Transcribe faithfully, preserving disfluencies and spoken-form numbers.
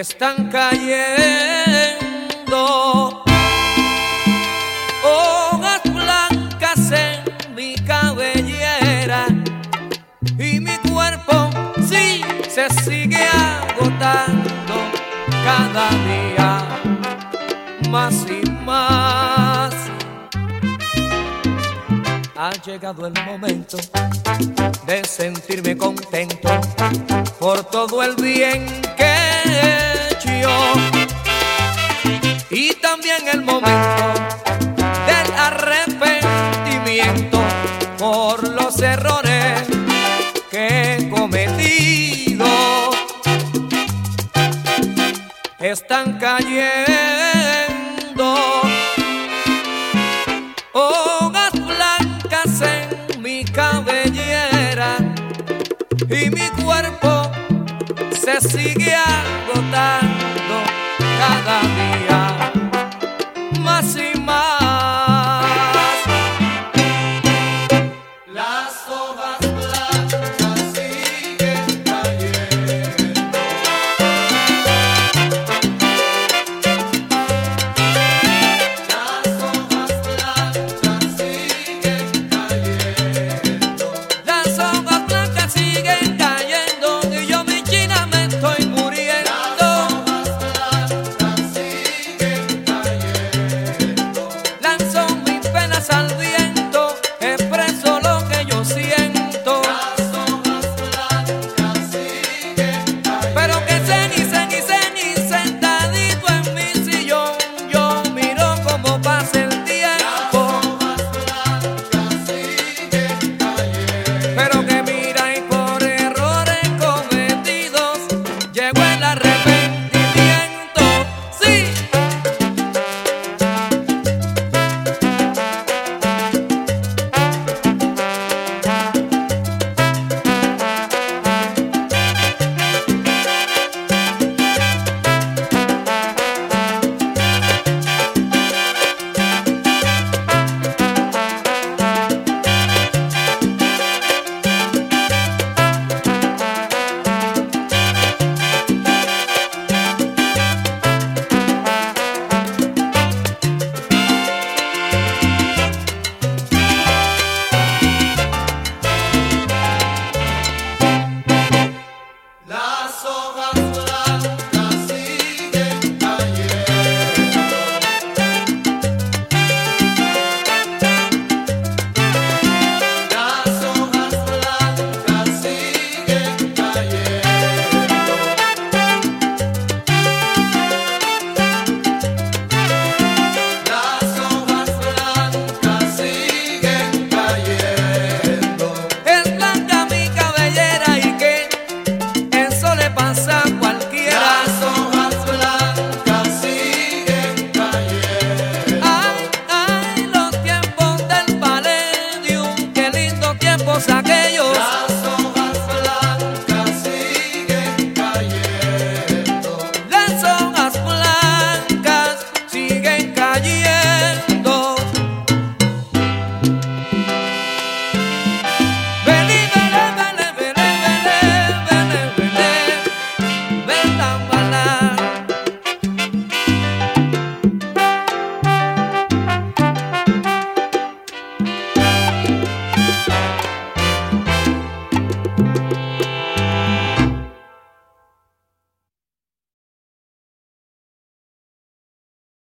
están cayendo hojas blancas en mi cabellera y mi cuerpo sí se sigue agotando cada día más y más. Ha llegado el momento de sentirme contento por todo el bien que he hecho y también el momento del arrepentimiento por los errores que he cometido. Están cayendo hojas blancas en mi cabellera y mi cuerpo se sigue agotando